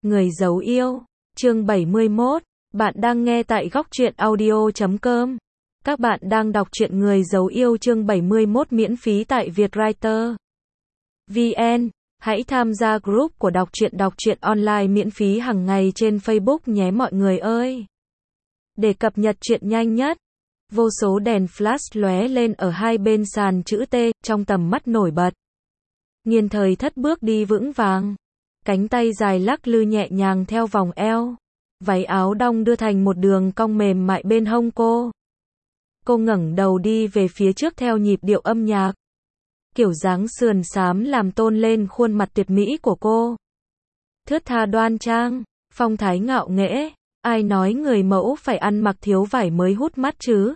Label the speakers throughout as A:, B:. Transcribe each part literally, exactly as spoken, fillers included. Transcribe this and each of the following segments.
A: Người giấu yêu, chương bảy mươi mốt, bạn đang nghe tại góc truyện audio chấm com. Các bạn đang đọc truyện Người giấu yêu chương bảy mươi mốt miễn phí tại Vietwriter chấm vn. Hãy tham gia group của đọc truyện đọc truyện online miễn phí hàng ngày trên Facebook nhé mọi người ơi. Để cập nhật truyện nhanh nhất, vô số đèn flash lóe lên ở hai bên sàn chữ T, trong tầm mắt nổi bật. Nghiên Thời Thất bước đi vững vàng, cánh tay dài lắc lư nhẹ nhàng theo vòng eo, váy áo đong đưa thành một đường cong mềm mại bên hông cô. Cô ngẩng đầu đi về phía trước theo nhịp điệu âm nhạc. Kiểu dáng sườn xám làm tôn lên khuôn mặt tuyệt mỹ của cô. Thướt tha đoan trang, phong thái ngạo nghễ, ai nói người mẫu phải ăn mặc thiếu vải mới hút mắt chứ?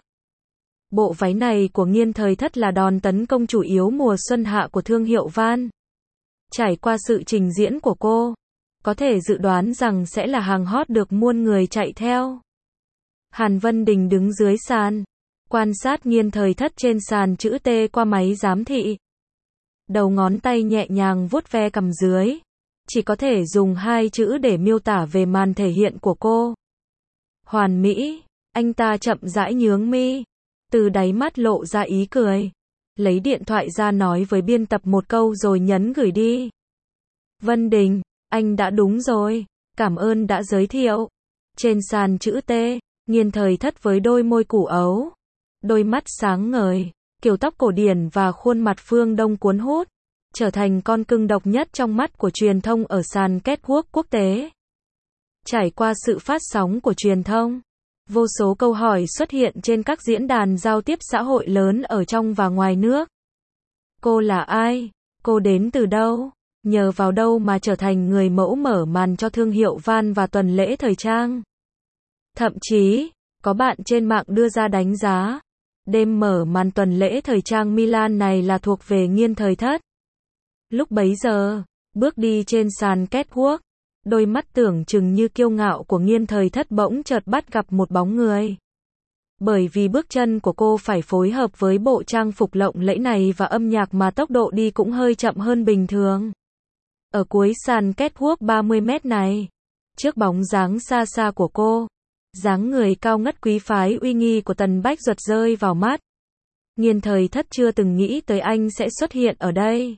A: Bộ váy này của Nghiên Thời Thất là đòn tấn công chủ yếu mùa xuân hạ của thương hiệu Van. Trải qua sự trình diễn của cô, có thể dự đoán rằng sẽ là hàng hot được muôn người chạy theo. Hàn Vân Đình đứng dưới sàn, quan sát Nghiên Thời Thất trên sàn chữ T qua máy giám thị. Đầu ngón tay nhẹ nhàng vuốt ve cằm dưới, chỉ có thể dùng hai chữ để miêu tả về màn thể hiện của cô. Hoàn mỹ, anh ta chậm rãi nhướng mi, từ đáy mắt lộ ra ý cười. Lấy điện thoại ra nói với biên tập một câu rồi nhấn gửi đi. Vân Đình, anh đã đúng rồi, cảm ơn đã giới thiệu. Trên sàn chữ T, Nghiên Thời Thất với đôi môi củ ấu, đôi mắt sáng ngời, kiểu tóc cổ điển và khuôn mặt phương Đông cuốn hút, trở thành con cưng độc nhất trong mắt của truyền thông ở sàn catwalk quốc tế. Trải qua sự phát sóng của truyền thông, vô số câu hỏi xuất hiện trên các diễn đàn giao tiếp xã hội lớn ở trong và ngoài nước. Cô là ai? Cô đến từ đâu? Nhờ vào đâu mà trở thành người mẫu mở màn cho thương hiệu Van và tuần lễ thời trang? Thậm chí, có bạn trên mạng đưa ra đánh giá, đêm mở màn tuần lễ thời trang Milan này là thuộc về Nghiên Thời Thất. Lúc bấy giờ, bước đi trên sàn catwalk, đôi mắt tưởng chừng như kiêu ngạo của Nghiên Thời Thất bỗng chợt bắt gặp một bóng người. Bởi vì bước chân của cô phải phối hợp với bộ trang phục lộng lẫy này và âm nhạc mà tốc độ đi cũng hơi chậm hơn bình thường. Ở cuối sàn catwalk ba mươi mét này, trước bóng dáng xa xa của cô, dáng người cao ngất quý phái uy nghi của Tần Bách Duật rơi vào mắt. Nghiên Thời Thất chưa từng nghĩ tới anh sẽ xuất hiện ở đây.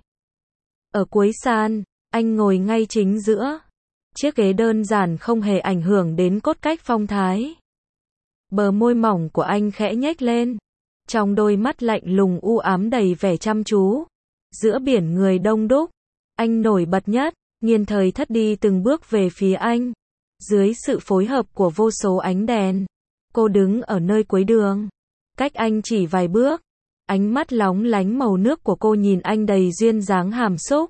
A: Ở cuối sàn, anh ngồi ngay chính giữa. Chiếc ghế đơn giản không hề ảnh hưởng đến cốt cách phong thái. Bờ môi mỏng của anh khẽ nhếch lên, trong đôi mắt lạnh lùng u ám đầy vẻ chăm chú. Giữa biển người đông đúc, anh nổi bật nhất. Nghiên Thời Thất đi từng bước về phía anh, dưới sự phối hợp của vô số ánh đèn. Cô đứng ở nơi cuối đường, cách anh chỉ vài bước. Ánh mắt lóng lánh màu nước của cô nhìn anh đầy duyên dáng hàm xúc.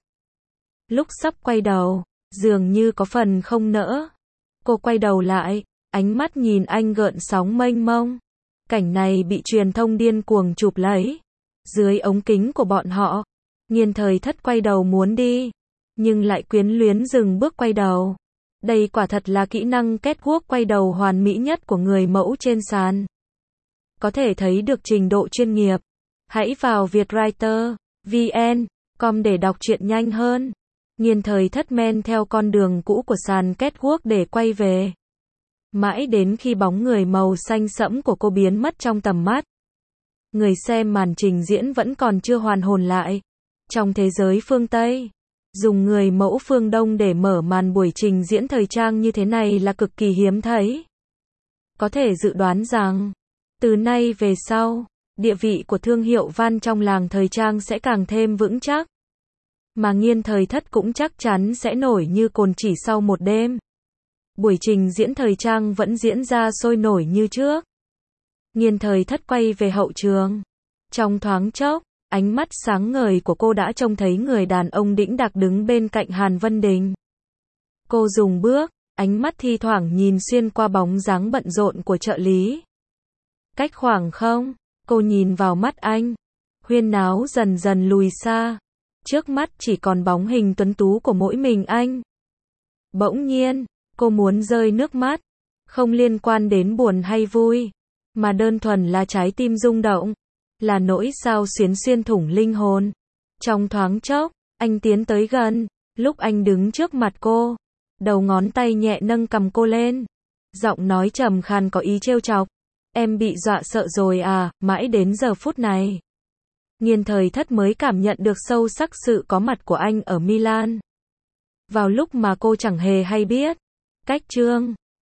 A: Lúc sắp quay đầu, dường như có phần không nỡ. Cô quay đầu lại, ánh mắt nhìn anh gợn sóng mênh mông. Cảnh này bị truyền thông điên cuồng chụp lấy. Dưới ống kính của bọn họ, Nghiên Thời Thất quay đầu muốn đi, nhưng lại quyến luyến dừng bước quay đầu. Đây quả thật là kỹ năng catwalk quay đầu hoàn mỹ nhất của người mẫu trên sàn. Có thể thấy được trình độ chuyên nghiệp. Hãy vào Vietwriter chấm vn com để đọc truyện nhanh hơn. Nghiên Thời Thất men theo con đường cũ của sàn catwalk để quay về. Mãi đến khi bóng người màu xanh sẫm của cô biến mất trong tầm mắt. Người xem màn trình diễn vẫn còn chưa hoàn hồn lại. Trong thế giới phương Tây, dùng người mẫu phương Đông để mở màn buổi trình diễn thời trang như thế này là cực kỳ hiếm thấy. Có thể dự đoán rằng, từ nay về sau, địa vị của thương hiệu Van trong làng thời trang sẽ càng thêm vững chắc. Mà Nghiên Thời Thất cũng chắc chắn sẽ nổi như cồn chỉ sau một đêm. Buổi trình diễn thời trang vẫn diễn ra sôi nổi như trước. Nghiên Thời Thất quay về hậu trường. Trong thoáng chốc, ánh mắt sáng ngời của cô đã trông thấy người đàn ông đĩnh đạc đứng bên cạnh Hàn Vân Đình. Cô dừng bước, ánh mắt thi thoảng nhìn xuyên qua bóng dáng bận rộn của trợ lý. Cách khoảng không, cô nhìn vào mắt anh. Huyên náo dần dần lùi xa. Trước mắt chỉ còn bóng hình tuấn tú của mỗi mình anh. Bỗng nhiên, cô muốn rơi nước mắt. Không liên quan đến buồn hay vui, mà đơn thuần là trái tim rung động. Là nỗi sao xuyến xuyên thủng linh hồn. Trong thoáng chốc, anh tiến tới gần. Lúc anh đứng trước mặt cô, đầu ngón tay nhẹ nâng cầm cô lên. Giọng nói trầm khàn có ý trêu chọc. Em bị dọa sợ rồi à, mãi đến giờ phút này. Nghiên Thời Thất mới cảm nhận được sâu sắc sự có mặt của anh ở Milan. Vào lúc mà cô chẳng hề hay biết. Cách chương